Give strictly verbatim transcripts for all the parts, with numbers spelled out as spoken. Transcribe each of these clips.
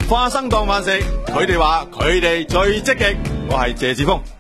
花生當飯食，佢哋話佢哋最積極。我係謝志峰。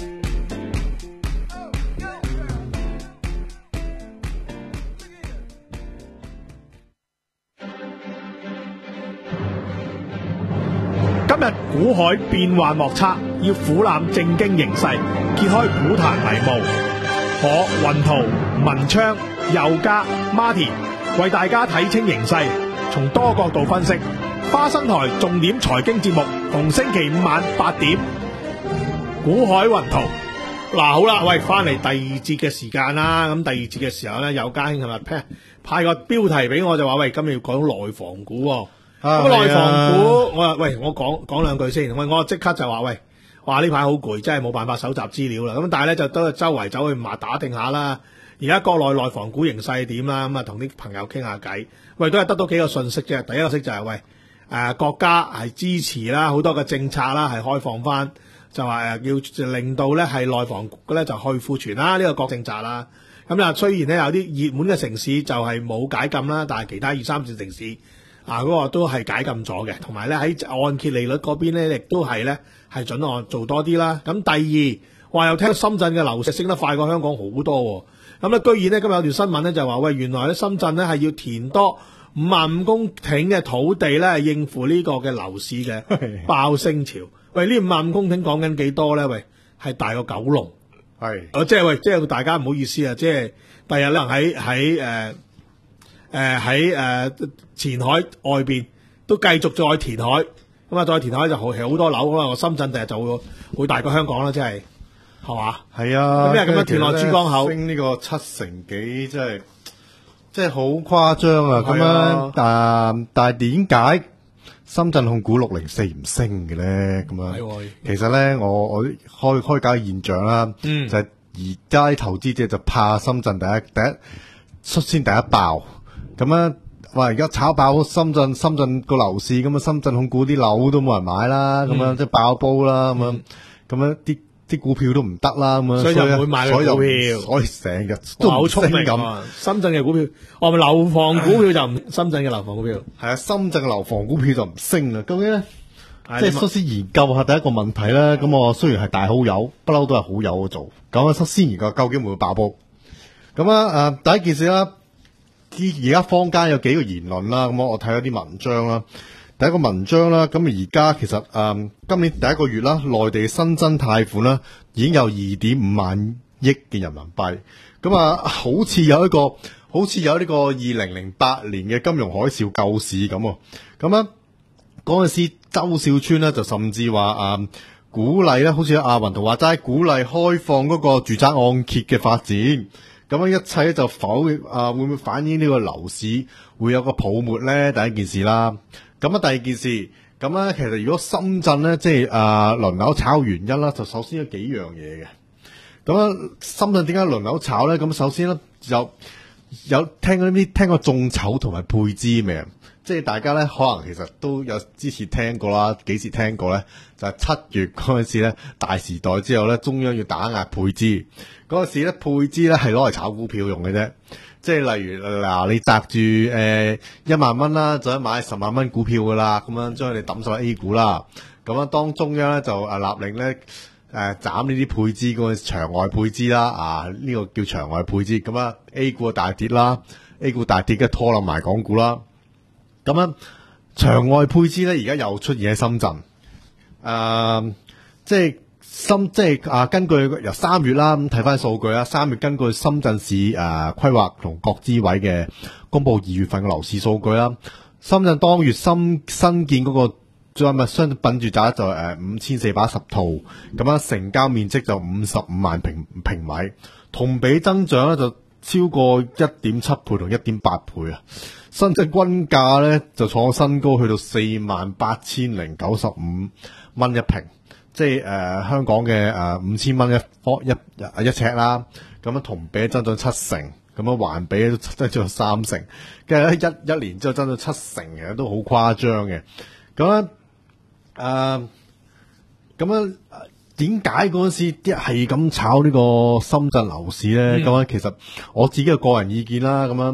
今日股海變幻莫測，要俯瞰正經形勢，揭開股壇迷霧。我雲圖、文昌、佑嘉、Martin 為大家睇清形勢，從多角度分析。花生台重點財經節目，逢星期五晚八點，股海雲圖。嗱，好啦，喂，翻嚟第二節嘅時間啦。咁第二節嘅時候咧，佑嘉兄係咪派派個標題俾我，就話喂，今日要講內房股喎。咁內、啊、房股，我話喂，我講講兩句先。喂，我即刻就話喂，話呢排好攰，真係冇辦法搜集資料啦。咁但係咧就都周圍走去麻打聽下啦。而家國內內房股形勢點啦？咁啊，同啲朋友傾下偈。喂，都係得到幾個信息啫。第一個息就係、是、喂，誒、呃、國家係支持啦，好多嘅政策啦，係開放翻，就話誒要令到咧係內房股咧就去庫存啦，呢、這個國政策啦。咁啊，雖然咧有啲熱門嘅城市就係冇解禁啦，但係其他二三線城市。啊，嗰、那個都係解禁咗嘅，同埋咧喺按揭利率嗰邊咧，亦都係咧係準按做多啲啦。咁第二話又聽深圳嘅樓市升得快過香港好多、哦，咁咧居然咧今日有條新聞咧就話喂，原來咧深圳咧係要填多五萬五公頃嘅土地咧，應付呢個嘅樓市嘅爆升潮。喂，呢五萬五公頃講緊幾多咧？喂，係大過九龍，係，哦，即係喂，即係大家唔好意思啊，即係第日咧喺喺誒。誒喺誒前海外邊都繼續再填海，咁啊再填海就好好多樓，可能深圳第日就會會大過香港啦，即係係嘛？係啊，咁因為咁樣填落珠江口， 升呢個七成幾，真係即係好誇張啊！咁樣，但但係點解深圳控股六零四唔升嘅咧？咁樣，其實咧我我開開解現象啦，嗯、就係而家啲投資者就怕深圳第一第一率先第一爆。咁樣話而家炒爆深圳，深圳個樓市咁啊，深圳控股啲樓都冇人買啦，咁、嗯、樣即係爆煲啦，咁、嗯、樣咁樣啲啲股票都唔得啦，咁樣所以就唔會買佢股票，所以成日都好聰明咁。深圳嘅股票，我咪樓房股票就唔深圳嘅樓房股票係啊，深圳嘅樓房股票就唔升啦。究竟咧，即係率先研究下第一個問題啦。咁我雖然係大好友，不嬲都係好友做，咁啊率先研究究竟會唔會爆煲。咁啊誒，第一件事啦。而家坊間有幾個言論啦，咁我睇咗啲文章啦。第一個文章啦，咁而家其實誒、嗯、今年第一個月啦，內地新增貸款啦已經有二點五萬億嘅人民幣。咁啊，好似有一個，好似有呢個二零零八年嘅金融海嘯救市咁。咁啊，嗰陣時周小川咧就甚至話誒、嗯、鼓勵咧，好似阿雲圖話齋，鼓勵開放嗰個住宅按揭嘅發展。咁樣一切就否啊，會唔會反映呢個樓市會有個泡沫咧？第一件事啦。咁啊，第二件事，咁咧其實如果深圳咧，即係啊輪流炒原因啦，就首先有幾樣嘢嘅。咁啊，深圳點解輪流炒咧？咁首先咧，有有聽嗰啲聽過眾籌同埋配資未？即係大家咧，可能其實都有之前聽過啦，幾時聽過咧？就係、是、七月嗰陣時咧，大時代之後咧，中央要打壓配資。嗰陣時咧，配資咧係攞嚟炒股票用嘅啫。即係例如嗱，你擲住誒一萬蚊啦，就可以買十萬蚊股票噶啦，咁樣將佢哋抌晒 A 股啦。咁樣當中央咧就誒勒令咧誒斬呢啲配資嗰個場外配資啦。啊，呢、這個叫場外配資。咁啊 A 股大跌啦 ，A 股大跌嘅拖冧埋港股啦。咁樣場外配資咧，而家又出現喺深圳。誒、呃，即係。深即係啊，根據由三月啦，咁睇翻數據啦，三月根據深圳市誒規劃同國資委嘅公布二月份嘅樓市數據啦，深圳當月新新建嗰個再物商品住宅就誒五千四百一十套，咁樣成交面積就五十五萬平平米，同比增長咧就超過一點七倍同一點八倍啊！深圳均價咧就創新高，去到四萬八千零九十五蚊一平。即係誒、呃、香港嘅誒五千蚊一方一一尺啦，咁樣同比增長七成，咁樣環比都增長三成，跟住咧一一年之後增長七成嘅都好誇張嘅。咁樣誒，咁樣點解嗰陣時啲係咁炒呢個深圳樓市咧？咁樣、嗯、其實我自己嘅個人意見啦，咁樣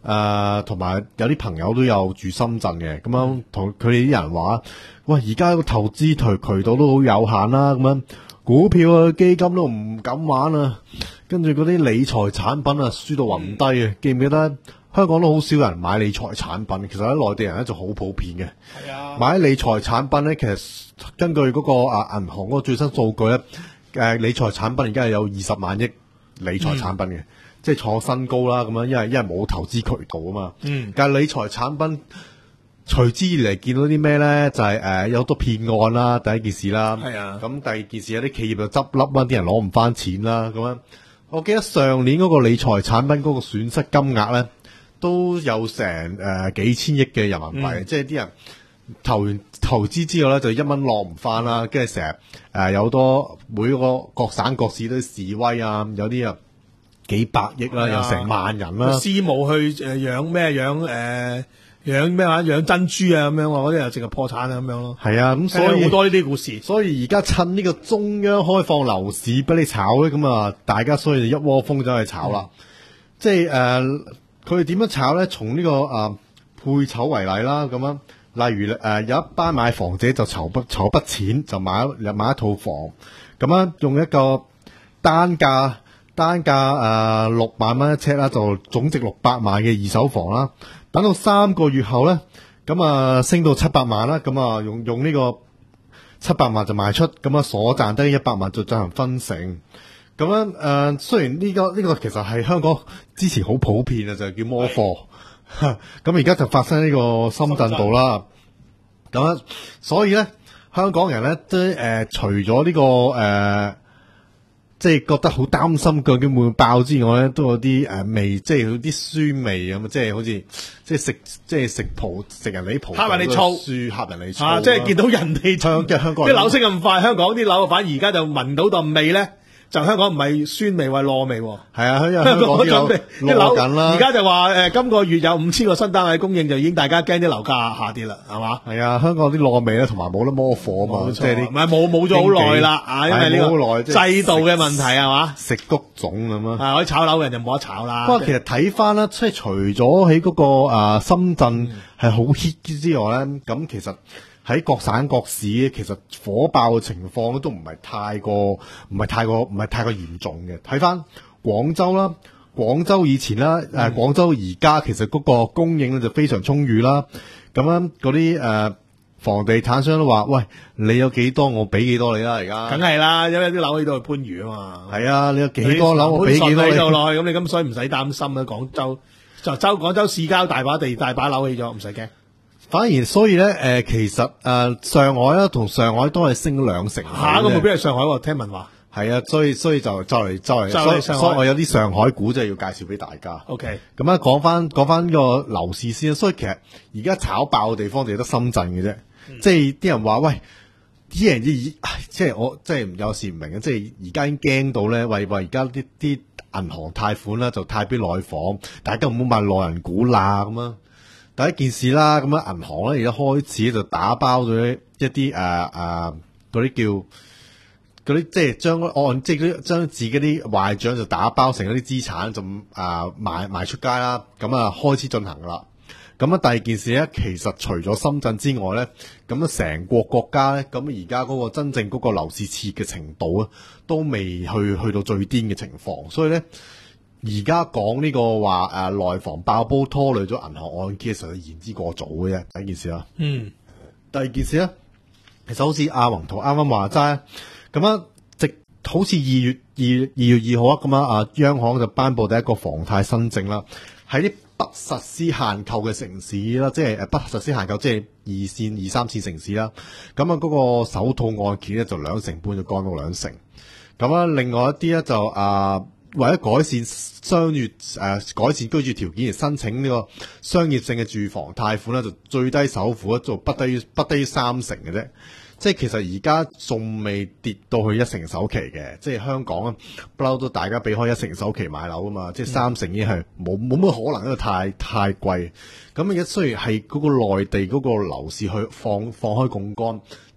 誒同埋有啲朋友都有住深圳嘅，咁樣同佢哋啲人話，喂，而家個投資渠渠道都好有限啦，咁樣股票啊基金都唔敢玩啊，跟住嗰啲理財產品啊輸到暈低啊，記唔記得？香港都好少人買理財產品，其實喺內地人咧就好普遍嘅。係啊，買理財產品咧，其實根據嗰個啊銀行嗰個最新數據咧，誒理財產品而家係有二十萬億理財產品嘅，嗯、即係創新高啦。咁樣因為因為冇投資渠道啊嘛。嗯。但係理財產品隨之而嚟見到啲咩咧？就係、是、誒、呃、有好多騙案啦，第一件事啦。係啊。咁第二件事有啲企業就執笠啦，啲人攞唔翻錢啦。咁樣，我記得上年嗰個理財產品嗰個損失金額咧，都有成誒、呃、幾千億嘅人民幣，嗯、即係啲人投完投資之後咧，就一蚊落唔翻啦，跟住成日誒有好多每個各省各市都示威啊，有啲啊幾百億啦，有成萬人啦， 私募去誒養咩養誒養咩話養珍珠啊咁樣，嗰啲又淨係破產啊咁樣咯。係啊，咁所以好多呢啲故事。所以而家趁呢個中央開放樓市俾你炒咧，咁啊大家所以就一窩蜂走去炒啦，嗯、即係誒。呃佢哋點樣炒咧？從呢、這個誒、呃、配籌為例啦，咁樣，例如誒、呃、有一班買房者就籌筆籌筆錢，就買一買一套房，咁樣用一個單價單價誒六萬蚊一尺啦，就總值六百萬嘅二手房啦。等到三個月後咧，咁啊升到七百萬啦，咁啊用用呢個七百萬就賣出，咁啊所賺得一百萬就進行分成。咁樣誒、呃，雖然呢、這個呢、這個其實係香港之前好普遍啊，就係叫摸貨。咁而家就發生呢個深圳度啦。咁樣，所以咧，香港人咧都誒、呃，除咗呢、這個誒、呃，即係覺得好擔心究竟會唔會爆之外咧，都有啲誒、呃、味，即係有啲酸味咁，即係好似即係食即係食葡食人哋啲葡，嚇人哋醋，輸嚇人哋醋啊！即係見到人哋香嘅香港啲樓升咁快，香港啲樓反而而家就聞到陣味咧。就香港唔係酸味，係糯味。係啊，因為香港啲樓啲樓緊啦。 而家就話誒、呃，今個月有五千個新單位供應，就已經大家驚啲樓價下跌啦，係嘛？係啊，香港啲糯味咧，同埋冇得摸貨啊嘛，即係啲唔係冇冇咗好耐啦啊，因為呢個制度嘅問題係嘛？ 食谷種咁啊， 啊，可以炒樓嘅人就冇得炒啦。 不過其實睇翻啦，即係除咗喺嗰個誒、呃、深圳係好 hit 之外咧，咁、嗯、其實。喺各省各市，其實火爆嘅情況都唔係太過，唔係太過，唔係太過嚴重嘅。睇翻廣州啦，廣州以前啦，誒、呃、廣州而家其實嗰個供應咧就非常充裕啦。咁樣嗰啲誒房地產商都話：喂，你有幾多，我俾幾多你啦。而家梗係啦，因為啲樓喺度係番禺啊嘛。係啊，你有幾多樓，我俾幾多你就落去。咁你咁所以唔使擔心啦。廣州就州廣州市郊大把地，大把樓起咗，唔使驚。反而所以咧，誒、呃，其實誒、呃，上海啦同上海都係升咗兩成。 下個目標係上海喎，聽聞話。 係啊，所以所以就就嚟就嚟，所以所以我有啲上海股真係要介紹俾大家。OK，咁啊，講翻講翻呢個樓市先。所以其實而家炒爆嘅地方就係得深圳嘅啫。嗯、即係啲人話喂，啲人啲即係我即係有時唔明嘅，即係而家已經驚到咧，為為而家啲啲銀行貸款啦，就貸俾內房，大家唔好買內人股啦咁啊。第一件事啦，咁樣銀行咧而家開始就打包咗一啲誒誒嗰啲叫嗰啲即係將按即係將自己啲壞賬就打包成一啲資產就誒、呃、賣賣出街啦，咁啊開始進行噶啦。咁啊第二件事咧，其實除咗深圳之外咧，咁啊成個國家咧，咁而家嗰個真正嗰個樓市熾嘅程度啊，都未去去到最癲嘅情況，所以咧。而家講呢個話誒內房爆煲拖累咗銀行按揭嘅時候，言之過早嘅啫。第一件事啦，嗯，第二件事咧，其實好似阿宏圖啱啱話齋咁樣，直好似二月二二月二號啊咁樣啊，央行就頒布第一個房貸新政啦，喺啲不實施限購嘅城市啦，即係誒不實施限購，即係二線、二三線城市啦。咁啊，嗰個首套按揭咧就兩成半就降到兩成。咁啊，另外一啲咧就啊。為咗改善商業誒、呃、改善居住條件而申請呢個商業性嘅住房貸款咧，就最低首付咧就不低於不低於三成嘅啫。即係其實而家仲未跌到去一成首期嘅，即係香港啊不嬲都大家俾開一成首期買樓啊嘛，即係三成已經係冇冇乜可能，因為太太貴。咁而家雖然係嗰個內地嗰個樓市去放放開槓桿，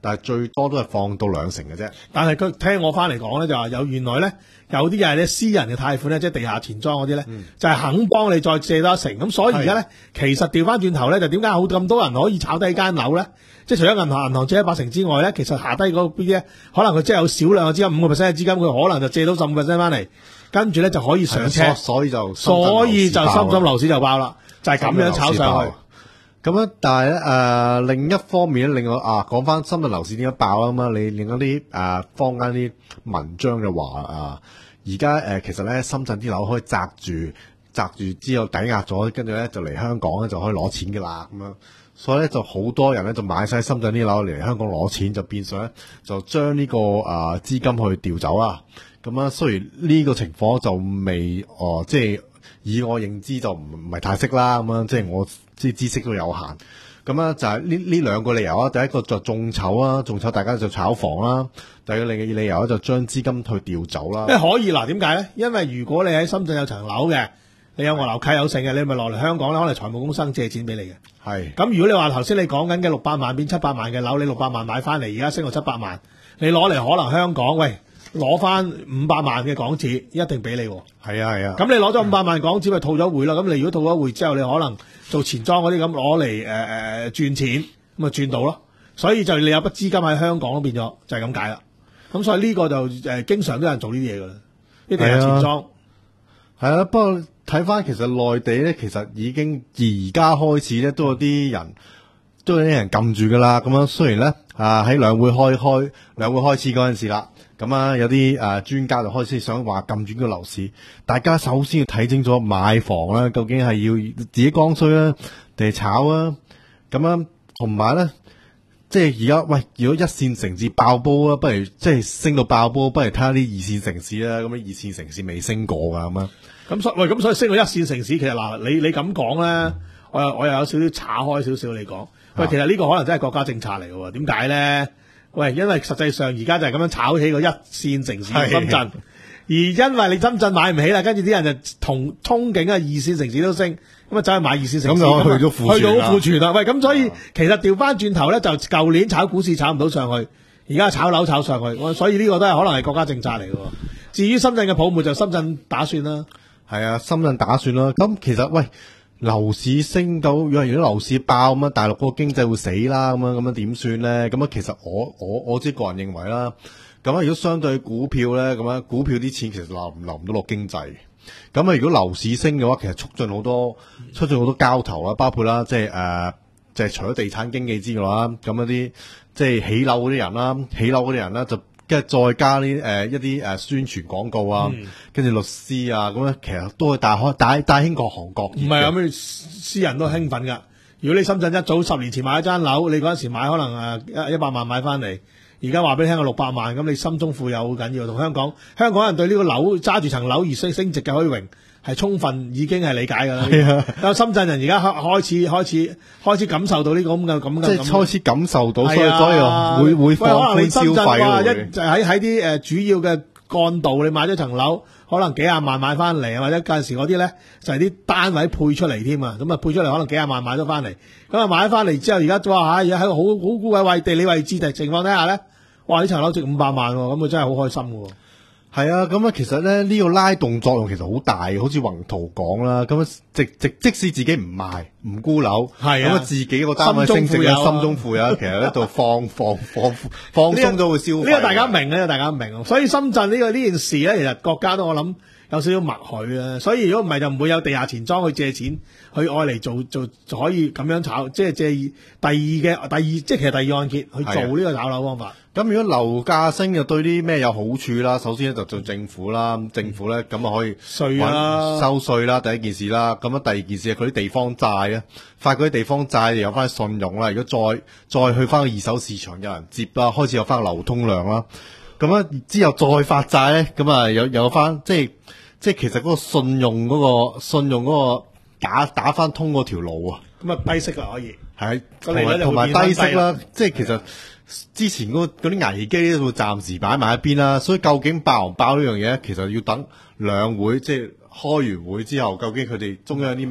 但係最多都係放到兩成嘅啫。 但係佢聽我翻嚟講咧，就話有原來咧有啲係咧私人嘅貸款咧，即係地下錢莊嗰啲咧， 嗯、 就係肯幫你再借多一成。咁所以而家咧，其實調翻轉頭咧，就點解好咁多人可以炒低間樓咧？即係除咗銀行銀行借一百成之外咧，其實下低嗰啲咧，可能佢真係有少量嘅資金，五個 percent 嘅資金，佢可能就借到十五 percent 翻嚟，跟住咧就可以上車， 所以就所以就深圳樓市就爆啦，就係、是、咁樣炒上去。 咁樣，但係咧誒另一方面咧，另外啊講翻深圳樓市點解爆啊嘛？你另一啲誒坊間啲文章就話啊，而家誒其實咧深圳啲樓可以擲住擲住之後抵押咗，跟住咧就嚟香港咧就可以攞錢㗎啦咁樣。所以咧就好多人咧就買晒深圳啲樓嚟香港攞錢，就變相咧就將呢、這個啊資金去調走啦。咁啊，雖然呢個情況就未哦、呃，即係以我認知就唔唔係太識啦。咁樣即係我即係知識都有限。咁啊就係呢呢兩個理由啊。第一個就眾籌啊，眾籌大家就炒房啦。第二個理理由咧就將資金去調走啦。 誒可以嗱，點解咧？因為如果你喺深圳有層樓嘅，你有外樓契有剩嘅，你咪落嚟香港咧，可能財務公司借錢俾你嘅。係。咁如果你話頭先你講緊嘅六百萬變七百萬嘅樓，你六百萬買翻嚟，而家升到七百萬，你攞嚟可能香港喂攞翻五百萬嘅港紙，一定俾你。 係啊係啊。咁你攞咗五百萬港紙咪套咗匯咯？咁你如果套咗匯之後，你可能做錢莊嗰啲咁攞嚟誒誒賺錢，咁咪賺到咯。所以就你有筆資金喺香港都變咗，就係咁解啦。咁所以呢個就誒、呃、經常都有人做呢啲嘢噶啦，呢啲係錢莊。 係啊，不過睇翻其實內地咧，其實已經而家開始咧都有啲人都有啲人撳住噶啦。咁樣雖然咧啊喺兩會開開兩會開始嗰陣時啦，咁啊有啲誒專家就開始想話撳住個樓市。大家首先要睇清楚買房啦，究竟係要自己剛需啊定係炒啊？咁樣同埋咧。即係而家喂，如果一線城市爆煲啊，不如即係升到爆煲，不如睇下啲二線城市啦。咁樣二線城市未升過噶咁樣。咁所喂，咁所以升到一線城市，其實嗱，你你咁講咧，我又我又有少少岔開少少你講。喂，其實呢個可能真係國家政策嚟嘅喎。點解咧？喂，因為實際上而家就係咁樣炒起個一線城市深圳，而因為你深圳買唔起啦，跟住啲人就同憧憬啊二線城市都升。咁啊，走去買二線城市， 咁就去咗庫存啦。 去到庫存啦。喂，咁所以其實調翻轉頭咧，就舊年炒股市炒唔到上去，而家炒樓炒上去。所以呢個都係可能係國家政策嚟嘅。至於深圳嘅泡沫，就深圳打算啦。 係啊，深圳打算啦。咁其實喂，樓市升到，如果如果樓市爆咁啊，大陸嗰個經濟會死啦。咁樣咁樣點算咧？咁啊，其實我我我自己個人認為啦。咁啊，如果相對股票咧，咁樣股票啲錢其實流唔流唔到落經濟。咁啊，如果樓市升嘅話，其實促進好多，促進好多交投啦，包括啦，即係誒，即係除咗地產經紀之外啦，咁一啲即係起樓嗰啲人啦，起樓嗰啲人啦，就跟住再加呢誒一啲誒宣傳廣告啊，跟住律師啊，咁咧其實都會大開大大興各行各業。唔係啊，咩私人都興奮噶。如果你深圳一早十年前買一間樓，你嗰陣時買可能誒一一百萬買翻嚟。而家話俾你聽個六百萬，咁你心中富有好緊要。同香港香港人對呢個樓揸住層樓而升升值嘅虛榮係充分已經係理解㗎啦。係啊，但深圳人而家開始開始開始感受到呢個咁嘅咁嘅，即係開始感受到，所以所以會會放寬消費。一就喺喺啲誒主要嘅幹道，你買咗層樓，可能幾廿萬買翻嚟，或者嗰陣時嗰啲咧就係啲單位配出嚟添啊。咁啊配出嚟可能幾廿萬買咗翻嚟，咁啊買咗翻嚟之後，而家哇嚇，而家喺個好好高嘅位地理位置嘅情況底下咧。哇！呢層樓值五百萬喎，咁佢真係好開心喎。係啊，咁啊，其實咧呢個拉動作用其實好大，好似宏圖講啦，咁啊，即即即使自己唔賣唔沽樓，係啊，咁啊自己個單位升值啊，心中富有，其實喺度放放放放鬆都會消費。呢個大家明，呢個大家明。所以深圳呢個呢件事咧，其實國家都我諗有少少默許啊。所以如果唔係就唔會有地下錢莊去借錢去愛嚟做做就可以咁樣炒，即係借第二嘅第二，即係其實第二按揭去做呢個炒樓方法。咁如果樓價升就對啲咩有好處啦？首先咧就做政府啦，政府咧咁啊可以稅啦、收稅啦，第一件事啦。咁啊第二件事係佢啲地方債啊，發嗰啲地方債有翻信用啦。如果再再去翻個二手市場有人接啦，開始有翻流通量啦。咁啊之後再發債咧，咁啊有有翻即係即係其實嗰個信用嗰、嗰個信用嗰個打打翻通嗰條路啊。咁啊低息啦可以係同埋同埋低息啦，即係其實。之前嗰啲危機都會暫時擺埋一邊啦，所以究竟爆唔爆呢樣嘢，其實要等兩會即係開完會之後，究竟佢哋中央有啲咩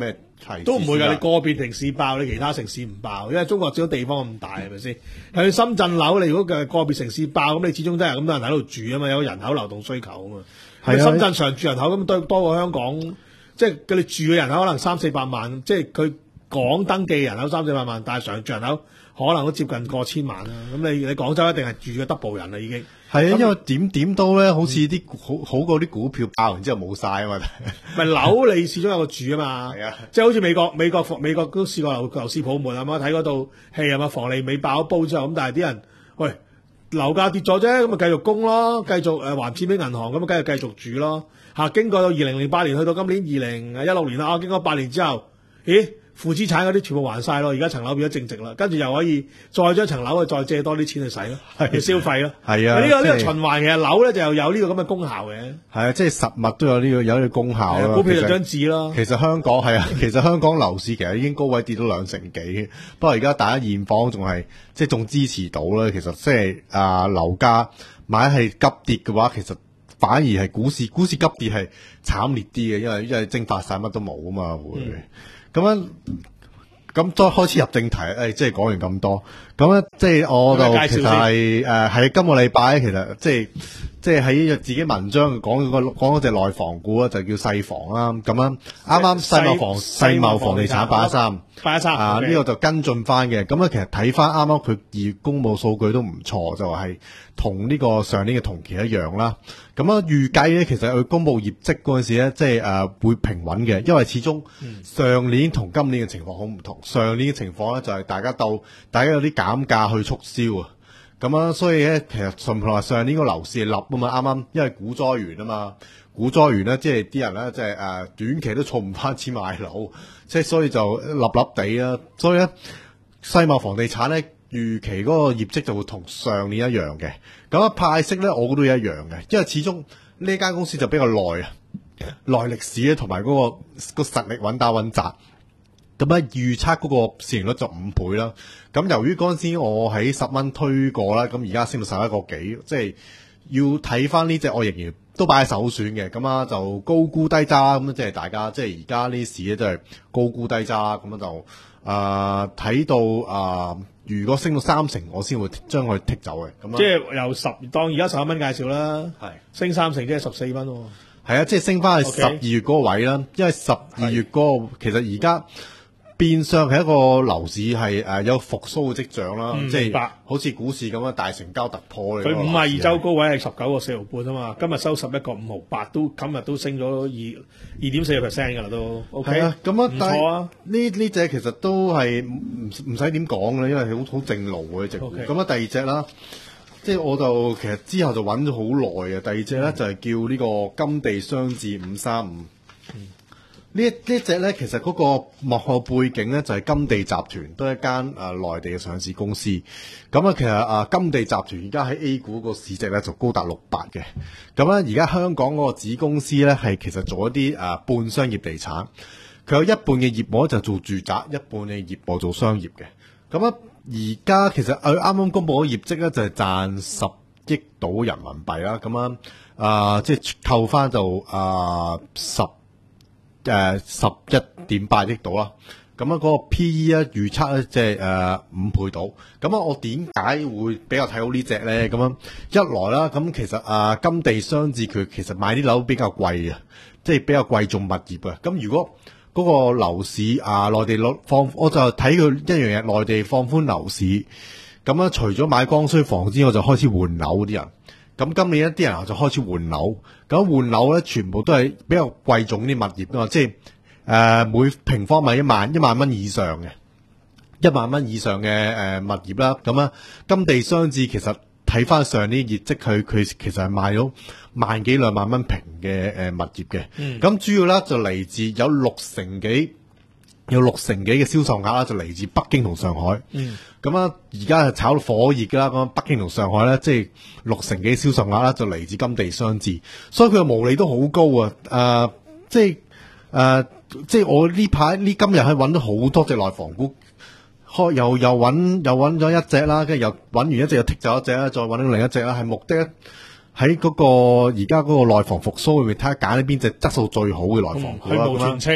都唔會㗎。你個別城市爆，你其他城市唔爆，因為中國始終地方咁大，係咪先？去深圳樓，你如果嘅個別城市爆，咁你始終都係咁多人喺度住啊嘛，有人口流動需求啊嘛。係啊，深圳常住人口咁多多過香港，即係佢哋住嘅人口可能三四百萬，即係佢港登記人口三四百萬，但係常住人口可能都接近過千萬啦。咁你你廣州一定係住嘅 double 人啦，已經。 係啊，因為點點都咧，好似啲好好過啲股票爆完之後冇晒啊嘛。 咪樓你始終有個住啊嘛。係啊，即係好似美國美國美國都試過樓樓市泡沫係嘛，睇嗰套戲係嘛，房利美爆咗煲之後，咁但係啲人喂樓價跌咗啫，咁咪繼續供咯，繼續誒還錢俾銀行，咁咪繼續繼續住咯。嚇，經過到二零零八年去到今年二零一六年啦，啊經過八年之後，咦？負資產嗰啲全部還晒咯，而家層樓變咗正值啦，跟住又可以再將層樓去再借多啲錢去使咯，去消費咯。係啊，呢、這個呢、這個循環其實樓咧就有呢個咁嘅功效嘅。係啊，即係實物都有呢、這個有呢個功效咯。股票就張紙咯。其實香港係啊，其實香港樓市其實已經高位跌咗兩成幾，不過而家大家現況仲係即係仲支持到啦。其實即係啊樓價買係急跌嘅話，其實反而係股市股市急跌係慘烈啲嘅，因為因為蒸發晒乜都冇啊嘛會。嗯咁樣，咁再開始入正題，誒、哎，即係講完咁多，咁咧，即係我就其實係誒，係今個禮拜其實即係即係喺自己文章講個講嗰隻內房股啊，就叫世房啦，咁樣啱啱世貿房世貿房地產八一三八一三啊，呢、okay. 個就跟進翻嘅，咁咧其實睇翻啱啱佢二月公佈數據都唔錯，就係同呢個上年嘅同期一樣啦。咁啊，預計咧，其實佢公布業績嗰陣時咧，即係誒會平穩嘅，因為始終上年同今年嘅情況好唔同。上年嘅情況咧就係大家鬥，大家有啲減價去促銷啊。咁啊，所以咧其實順同話上年個樓市係立啊嘛，啱啱因為股災完啊嘛，股災完咧，即係啲人咧即係誒短期都儲唔翻錢買樓，即係所以就立立地啦。所以咧，世貿房地產咧。預期嗰個業績就會同上年一樣嘅，咁啊派息咧，我估都一樣嘅，因為始終呢間公司就比較耐啊，耐歷史咧，同埋嗰個個實力穩打穩紮，咁咧預測嗰個市盈率就五倍啦。咁由於嗰陣時我喺十蚊推過啦，咁而家升到十一個幾，即係要睇翻呢隻，我仍然都擺喺首選嘅，咁啊就高估低揸，咁即係大家即係而家呢市咧都係高估低揸，咁就啊睇到啊。如果升到三成，我先會將佢剔走嘅。咁即係由十當而家十一蚊介紹啦，係升三成即係十四蚊喎。係啊，即係升翻去十二月嗰個位啦。Okay. 因為十二月嗰個其實而家變相係一個樓市係誒有復甦嘅跡象啦，嗯、即係好似股市咁樣大成交突破嚟。佢五十二週高位係十九個四毫半啊嘛，今日收十一個五毫八，都今日都升咗二二點四個 percent 㗎啦都。O K 啊，咁啊，唔錯啊。呢呢隻其實都係唔唔使點講嘅，因為好好正路嘅隻股。咁、okay. 啊，第二隻啦，即係我就其實之後就揾咗好耐嘅。第二隻咧、嗯、就係、是、叫呢個金地商置五三五。呢一呢隻咧，其實嗰個幕後背景咧就係金地集團，都係一間誒內地嘅上市公司。咁啊，其實啊金地集團而家喺 A 股個市值咧就高達六百嘅。咁咧而家香港嗰個子公司咧係其實做一啲誒半商業地產，佢有一半嘅業務就做住宅，一半嘅業務做商業嘅。咁啊，而家其實佢啱啱公布嘅業績咧就係賺十億到人民幣啦。咁啊啊，即係扣翻就啊十。誒十一點八億到啦，咁啊嗰個 P E 咧預測咧即係誒五倍到，咁啊我點解會比較睇好呢隻咧？咁樣一來啦，咁其實啊金地商置佢其實買啲樓比較貴啊，即係比較貴重物業啊。咁如果嗰個樓市啊內地樓放，我就睇佢一樣嘢，內地放寬樓市，咁啊除咗買剛需房之外，就開始換樓嗰啲人。咁今年一啲人就開始換樓，咁換樓咧全部都係比較貴重啲物業啊嘛，即係誒、呃、每平方米一萬一萬蚊以上嘅，一萬蚊以上嘅誒、呃、物業啦。咁啊，金地商置其實睇翻上年業績，佢佢其實係賣咗萬幾兩萬蚊平嘅誒物業嘅。咁、嗯、主要咧就嚟自有六成幾。有六成幾嘅銷售額啦，就嚟自北京同上海。嗯，咁啊，而家係炒到火熱噶啦。咁北京同上海咧，即係六成幾銷售額啦，就嚟自金地商置，所以佢嘅毛利都好高啊。誒、呃，即係誒、呃，即係我呢排呢今日係揾到好多隻內房股，開又又揾又揾咗一隻啦，跟住又揾完一隻又剔走一隻啦，再揾到另一隻啦，係目的喺嗰個而家嗰個內房復甦裏面睇下揀呢邊隻質素最好嘅內房股啦。去蕪存菁。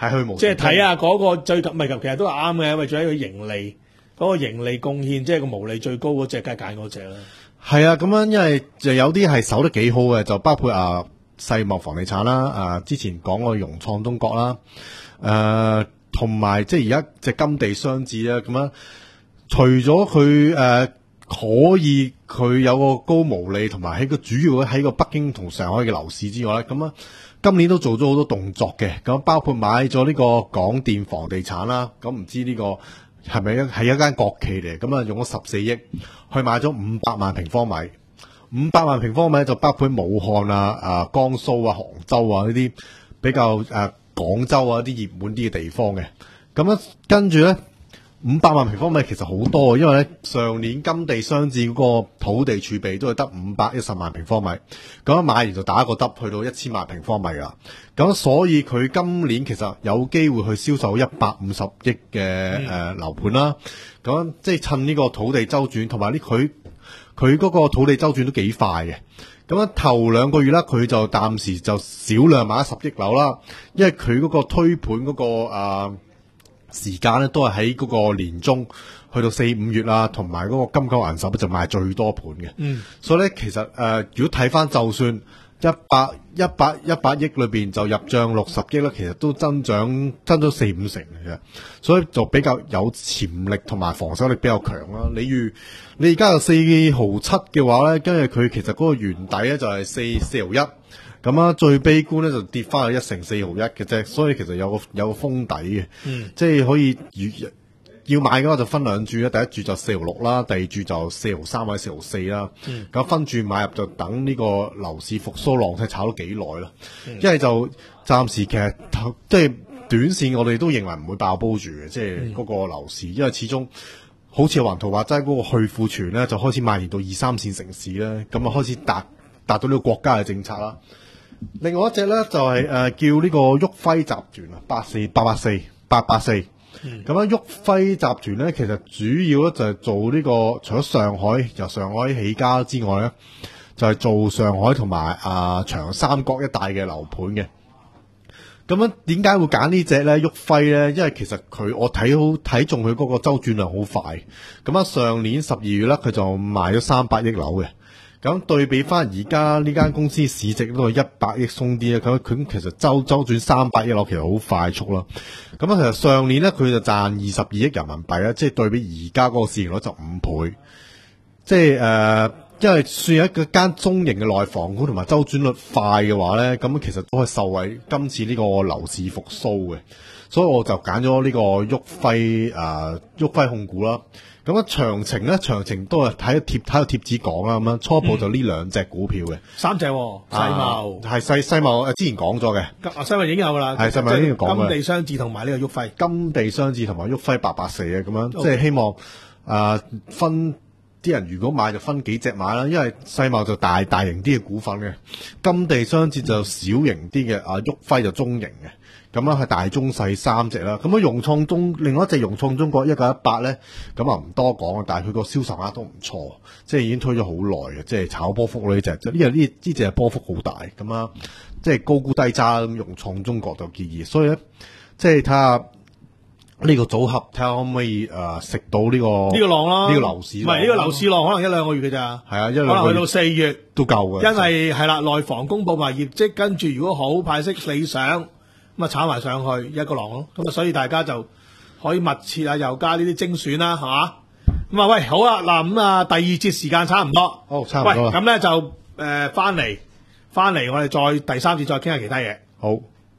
係去無， 即係睇下嗰個最唔係其實都係啱嘅，因為最緊要盈利嗰、嗰個盈利貢獻，即係個毛利最高嗰隻，梗係揀嗰隻啦。 係啊，咁樣因為就有啲係守得幾好嘅，就包括啊世茂房地產啦，啊之前講過融創中國啦，誒同埋即係而家隻金地商置啦，咁樣除咗佢誒可以佢有個高毛利，同埋喺個主要喺個北京同上海嘅樓市之外咧，咁啊今年都做咗好多動作嘅，咁包括買咗呢個廣電房地產啦，咁唔知呢個係咪一係一間國企嚟？咁啊用咗十四億去買咗五百萬平方米，五百萬平方米就包括武漢啊、啊江蘇啊、杭州啊呢啲比較誒、啊、廣州啊啲熱門啲嘅地方嘅。咁樣跟住咧，五百萬平方米其實好多，因為咧上年金地商置嗰個土地儲備都係得五百一十萬平方米，咁樣買完就打個得去到一千萬平方米啦。咁所以佢今年其實有機會去銷售一百五十億嘅誒樓盤啦。咁即係趁呢個土地周轉，同埋呢佢佢嗰個土地周轉都幾快嘅。咁樣頭兩個月啦，佢就暫時就少量買十億樓啦，因為佢嗰個推盤嗰、嗰個誒。呃時間咧都係喺嗰個年中去到四五月啦，同埋嗰個金九銀十就賣最多盤嘅。嗯，所以咧其實誒、呃，如果睇翻就算一百一百一百億裏邊就入帳六十億咧，其實都增長增咗四五成嘅啫。所以就比較有潛力同埋防守力比較強啦。例如你而家有四毫七嘅話咧，跟住佢其實嗰個原底咧就係四四毫一。咁啊，最悲觀咧就跌翻去一成四毫一嘅啫，所以其實有個有個封底嘅，嗯、即係可以要買嘅話就分兩注啦，第一注就四毫六啦，第二注就四毫三或者四毫四啦。咁、嗯、分注買入就等呢個樓市復甦浪睇炒咗幾耐啦，因為、嗯、就暫時其實即係短線我哋都認為唔會爆煲住嘅，即係嗰個樓市，因為始終好似雲圖話齋嗰個去庫存咧就開始蔓延到二三線城市咧，咁啊開始達達到呢個國家嘅政策啦。另外一隻咧就係、是、誒、呃、叫呢個旭輝集團啊，八四八八四八八四，咁樣旭輝集團咧其實主要咧就係做呢、這個除咗上海由上海起家之外咧，就係、是、做上海同埋啊長三角一帶嘅樓盤嘅。咁樣點解會揀呢隻咧旭輝咧？因為其實佢我睇好睇中佢嗰個周轉量好快。咁啊上年十二月咧佢就賣咗三百億樓嘅。咁對比翻而家呢間公司市值都係一百億鬆啲咧，咁佢其實周周轉三百億樓其實好快速啦。咁啊，其實上年咧佢就賺二十二億人民幣啦，即係對比而家嗰個市盈率就五倍。即係誒、呃，因為算係一個間中型嘅內房股同埋周轉率快嘅話咧，咁其實都係受惠今次呢個樓市復甦嘅。所以我就揀咗呢個旭輝誒旭輝控股啦。咁啊，長程咧，長程都係睇貼睇個貼紙講啦，咁樣初步就呢兩隻股票嘅、嗯，三隻、哦，世茂係世世茂誒，之前講咗嘅，世茂已經有噶啦，係世茂已經講嘅，金地商置同埋呢個旭輝，金地商置同埋旭輝八八四啊，咁樣 Okay. 即係希望誒、呃、分啲人如果買就分幾隻買啦，因為世茂就大大型啲嘅股份嘅，金地商置就小型啲嘅，啊旭輝就中型嘅。咁樣係大中細三隻啦，咁樣融創中另外一隻融創中國一九一八咧，咁啊唔多講啊，但係佢個銷售額都唔錯，即係已經推咗好耐嘅，即係炒波幅呢隻，呢個呢呢隻係波幅好大，咁啊即係高估低揸咁，融創中國就建議，所以咧即係睇下呢個組合，睇下可唔可以誒食、呃、到呢、呢個呢個浪啦，呢個樓市唔係呢個樓市浪，可能一兩個月嘅咋，係啊，一兩個月可能去到四月都夠嘅，因為係啦內房公佈埋業績，跟住如果好派息理想。咁啊炒埋上去一個浪咯，咁啊所以大家就可以密切啊又加呢啲精選啦，係嘛？咁啊喂，好啦，嗱咁啊第二節時間差唔多，好差唔多啦。喂，咁咧就誒翻嚟翻嚟，我哋再第三節再傾下其他嘢。好，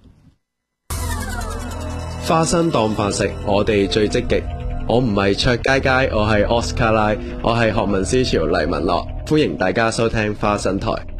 花生當飯食，我哋最積極。我唔係卓佳佳，我係奧斯卡拉，我係學民思潮黎文樂，歡迎大家收聽花生台。